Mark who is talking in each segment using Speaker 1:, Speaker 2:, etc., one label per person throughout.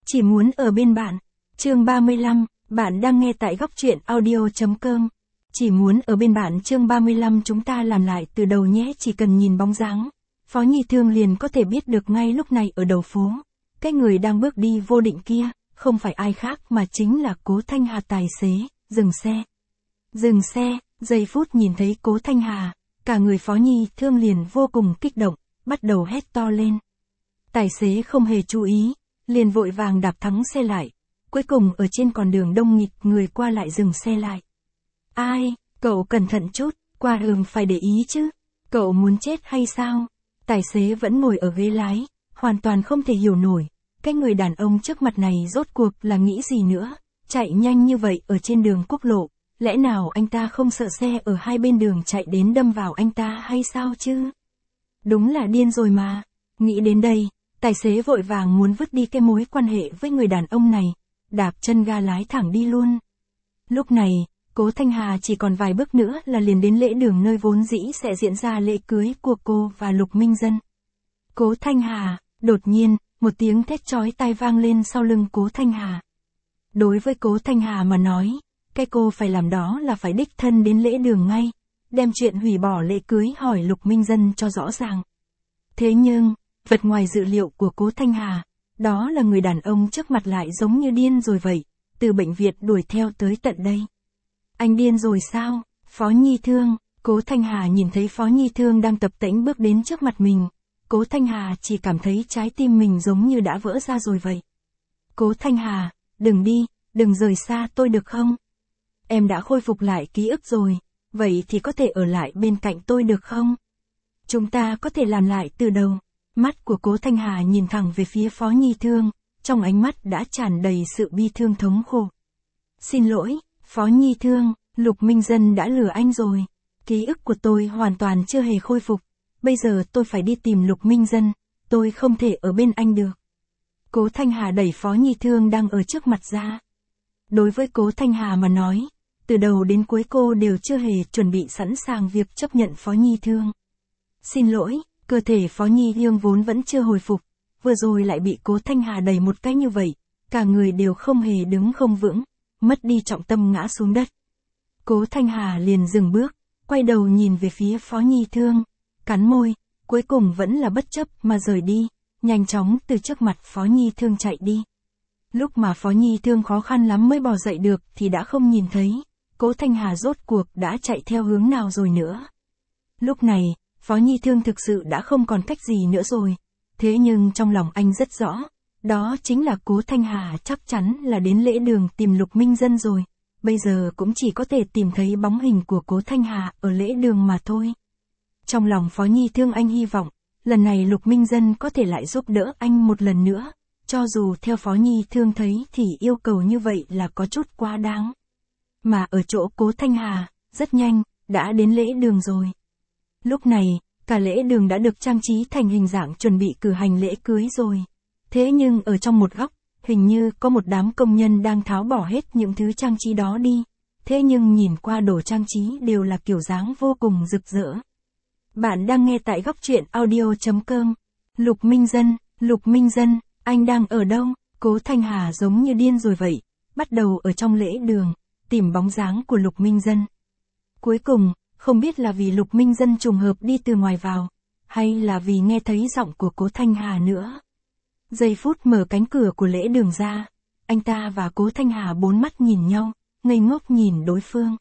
Speaker 1: Chỉ muốn ở bên bạn. Chương 35, bạn đang nghe tại góc truyện audio.com. Chỉ muốn ở bên bạn. Chương 35, chúng ta làm lại từ đầu nhé. Chỉ cần nhìn bóng dáng, Phó Nhi Thương liền có thể biết được ngay lúc này ở đầu phố. Cái người đang bước đi vô định kia, không phải ai khác mà chính là Cố Thanh Hà. Tài xế, dừng xe. Dừng xe, giây phút nhìn thấy Cố Thanh Hà, cả người Phó Nhi Thương liền vô cùng kích động, bắt đầu hét to lên. Tài xế không hề chú ý, liền vội vàng đạp thắng xe lại. Cuối cùng ở trên con đường đông nghịt người qua lại dừng xe lại. Ai, cậu cẩn thận chút, qua đường phải để ý chứ. Cậu muốn chết hay sao? Tài xế vẫn ngồi ở ghế lái, hoàn toàn không thể hiểu nổi. Cái người đàn ông trước mặt này rốt cuộc là nghĩ gì nữa, chạy nhanh như vậy ở trên đường quốc lộ. Lẽ nào anh ta không sợ xe ở hai bên đường chạy đến đâm vào anh ta hay sao chứ? Đúng là điên rồi mà. Nghĩ đến đây, tài xế vội vàng muốn vứt đi cái mối quan hệ với người đàn ông này, đạp chân ga lái thẳng đi luôn. Lúc này, Cố Thanh Hà chỉ còn vài bước nữa là liền đến lễ đường nơi vốn dĩ sẽ diễn ra lễ cưới của cô và Lục Minh Dân. Cố Thanh Hà, đột nhiên, một tiếng thét chói tai vang lên sau lưng Cố Thanh Hà. Đối với Cố Thanh Hà mà nói, cái cô phải làm đó là phải đích thân đến lễ đường ngay, đem chuyện hủy bỏ lễ cưới hỏi Lục Minh Dân cho rõ ràng. Thế nhưng, vật ngoài dự liệu của Cố Thanh Hà, đó là người đàn ông trước mặt lại giống như điên rồi vậy, từ bệnh viện đuổi theo tới tận đây. Anh điên rồi sao? Phó Nhi Thương. Cố Thanh Hà nhìn thấy Phó Nhi Thương đang tập tễnh bước đến trước mặt mình. Cố Thanh Hà chỉ cảm thấy trái tim mình giống như đã vỡ ra rồi vậy. Cố Thanh Hà, đừng đi, đừng rời xa tôi được không? Em đã khôi phục lại ký ức rồi, vậy thì có thể ở lại bên cạnh tôi được không? Chúng ta có thể làm lại từ đầu. Mắt của Cố Thanh Hà nhìn thẳng về phía Phó Nhi Thương, trong ánh mắt đã tràn đầy sự bi thương thống khổ. Xin lỗi, Phó Nhi Thương, Lục Minh Dân đã lừa anh rồi. Ký ức của tôi hoàn toàn chưa hề khôi phục. Bây giờ tôi phải đi tìm Lục Minh Dân, tôi không thể ở bên anh được. Cố Thanh Hà đẩy Phó Nhi Thương đang ở trước mặt ra. Đối với Cố Thanh Hà mà nói, từ đầu đến cuối cô đều chưa hề chuẩn bị sẵn sàng việc chấp nhận Phó Nhi Thương. Xin lỗi, cơ thể Phó Nhi Thương vốn vẫn chưa hồi phục, vừa rồi lại bị Cố Thanh Hà đẩy một cái như vậy, cả người đều không hề đứng không vững, mất đi trọng tâm ngã xuống đất. Cố Thanh Hà liền dừng bước, quay đầu nhìn về phía Phó Nhi Thương, cắn môi, cuối cùng vẫn là bất chấp mà rời đi, nhanh chóng từ trước mặt Phó Nhi Thương chạy đi. Lúc mà Phó Nhi Thương khó khăn lắm mới bò dậy được thì đã không nhìn thấy, Cố Thanh Hà rốt cuộc đã chạy theo hướng nào rồi nữa. Lúc này, Phó Nhi Thương thực sự đã không còn cách gì nữa rồi, thế nhưng trong lòng anh rất rõ, đó chính là Cố Thanh Hà chắc chắn là đến lễ đường tìm Lục Minh Dân rồi, bây giờ cũng chỉ có thể tìm thấy bóng hình của Cố Thanh Hà ở lễ đường mà thôi. Trong lòng Phó Nhi Thương anh hy vọng, lần này Lục Minh Dân có thể lại giúp đỡ anh một lần nữa, cho dù theo Phó Nhi Thương thấy thì yêu cầu như vậy là có chút quá đáng. Mà ở chỗ Cố Thanh Hà, rất nhanh, đã đến lễ đường rồi. Lúc này, cả lễ đường đã được trang trí thành hình dạng chuẩn bị cử hành lễ cưới rồi. Thế nhưng ở trong một góc, hình như có một đám công nhân đang tháo bỏ hết những thứ trang trí đó đi. Thế nhưng nhìn qua đồ trang trí đều là kiểu dáng vô cùng rực rỡ. Bạn đang nghe tại góc truyện audio.com. Lục Minh Dân, anh đang ở đâu? Cố Thanh Hà giống như điên rồi vậy, bắt đầu ở trong lễ đường, tìm bóng dáng của Lục Minh Dân. Cuối cùng, không biết là vì Lục Minh Dân trùng hợp đi từ ngoài vào, hay là vì nghe thấy giọng của Cố Thanh Hà nữa. Giây phút mở cánh cửa của lễ đường ra, anh ta và Cố Thanh Hà bốn mắt nhìn nhau, ngây ngốc nhìn đối phương.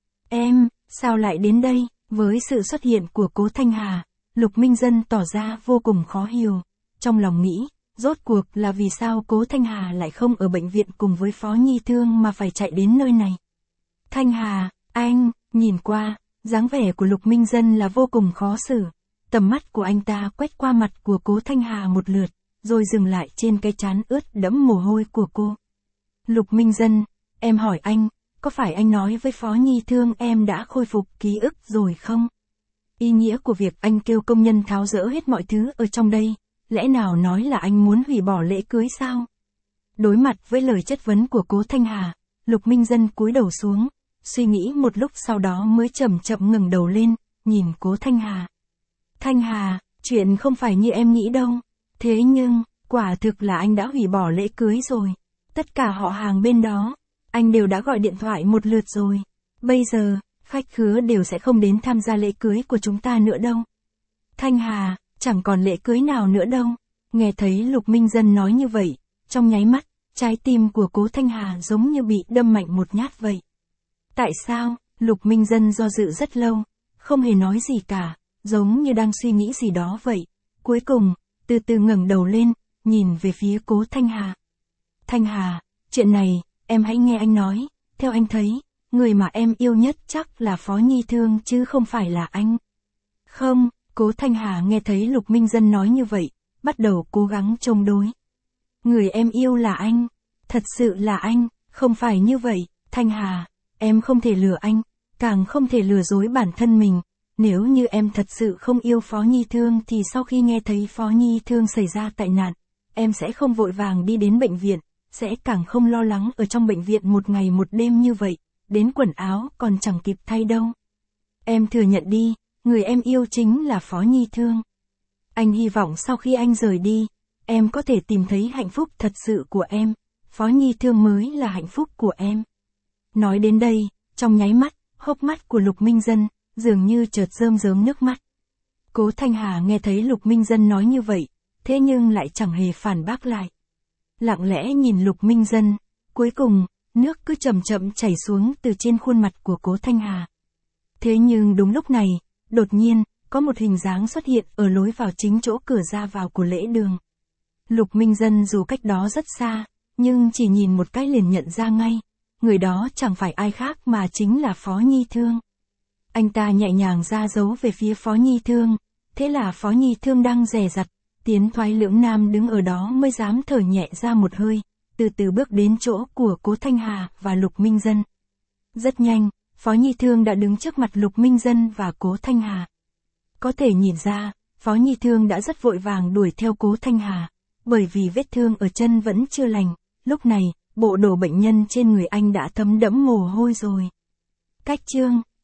Speaker 1: Em, sao lại đến đây? Với sự xuất hiện của Cố Thanh Hà, Lục Minh Dân tỏ ra vô cùng khó hiểu. Trong lòng nghĩ, rốt cuộc là vì sao Cố Thanh Hà lại không ở bệnh viện cùng với Phó Nhi Thương mà phải chạy đến nơi này. Thanh Hà, anh, nhìn qua, dáng vẻ của Lục Minh Dân là vô cùng khó xử. Tầm mắt của anh ta quét qua mặt của Cố Thanh Hà một lượt, rồi dừng lại trên cái trán ướt đẫm mồ hôi của cô. Lục Minh Dân, em hỏi anh, có phải anh nói với Phó Nhi Thương em đã khôi phục ký ức rồi không? Ý nghĩa của việc anh kêu công nhân tháo dỡ hết mọi thứ ở trong đây, lẽ nào nói là anh muốn hủy bỏ lễ cưới sao? Đối mặt với lời chất vấn của Cố Thanh Hà, Lục Minh Dân cúi đầu xuống, suy nghĩ một lúc sau đó mới chậm chậm ngẩng đầu lên, nhìn Cố Thanh Hà. Thanh Hà, chuyện không phải như em nghĩ đâu. Thế nhưng, Quả thực là anh đã hủy bỏ lễ cưới rồi. Tất cả họ hàng bên đó, anh đều đã gọi điện thoại một lượt rồi. Bây giờ, khách khứa đều sẽ không đến tham gia lễ cưới của chúng ta nữa đâu. Thanh Hà, chẳng còn lễ cưới nào nữa đâu. Nghe thấy Lục Minh Dân nói như vậy, trong nháy mắt, trái tim của Cố Thanh Hà giống như bị đâm mạnh một nhát vậy. Tại sao? Lục Minh Dân do dự rất lâu, không hề nói gì cả, giống như đang suy nghĩ gì đó vậy. Cuối cùng, từ từ ngẩng đầu lên, nhìn về phía Cố Thanh Hà. Thanh Hà, chuyện này, em hãy nghe anh nói, theo anh thấy, người mà em yêu nhất chắc là Phó Nhi Thương chứ không phải là anh. Không, Cố Thanh Hà nghe thấy Lục Minh Dân nói như vậy, bắt đầu cố gắng chống đối. Người em yêu là anh, thật sự là anh, không phải như vậy, Thanh Hà, em không thể lừa anh, càng không thể lừa dối bản thân mình. Nếu như em thật sự không yêu Phó Nhi Thương thì sau khi nghe thấy Phó Nhi Thương xảy ra tai nạn, em sẽ không vội vàng đi đến bệnh viện, sẽ càng không lo lắng ở trong bệnh viện một ngày một đêm như vậy, đến quần áo còn chẳng kịp thay đâu. Em thừa nhận đi, người em yêu chính là Phó Nhi Thương. Anh hy vọng sau khi anh rời đi, em có thể tìm thấy hạnh phúc thật sự của em, Phó Nhi Thương mới là hạnh phúc của em. Nói đến đây, trong nháy mắt, hốc mắt của Lục Minh Dân dường như chợt rơm rớm nước mắt. Cố Thanh Hà nghe thấy Lục Minh Dân nói như vậy, thế nhưng lại chẳng hề phản bác lại. Lặng lẽ nhìn Lục Minh Dân, cuối cùng, nước cứ chậm chậm chảy xuống từ trên khuôn mặt của Cố Thanh Hà. Thế nhưng đúng lúc này, đột nhiên, có một hình dáng xuất hiện ở lối vào chính chỗ cửa ra vào của lễ đường. Lục Minh Dân dù cách đó rất xa, nhưng chỉ nhìn một cái liền nhận ra ngay, người đó chẳng phải ai khác mà chính là Phó Nhi Thương. Anh ta nhẹ nhàng ra dấu về phía Phó Nhi Thương, thế là Phó Nhi Thương đang dè dặt, tiến thoái lưỡng nan đứng ở đó mới dám thở nhẹ ra một hơi, từ từ bước đến chỗ của Cố Thanh Hà và Lục Minh Dân. Rất nhanh, Phó Nhi Thương đã đứng trước mặt Lục Minh Dân và Cố Thanh Hà. Có thể nhìn ra, Phó Nhi Thương đã rất vội vàng đuổi theo Cố Thanh Hà, bởi vì vết thương ở chân vẫn chưa lành, lúc này, bộ đồ bệnh nhân trên người anh đã thấm đẫm mồ hôi rồi. Cách chương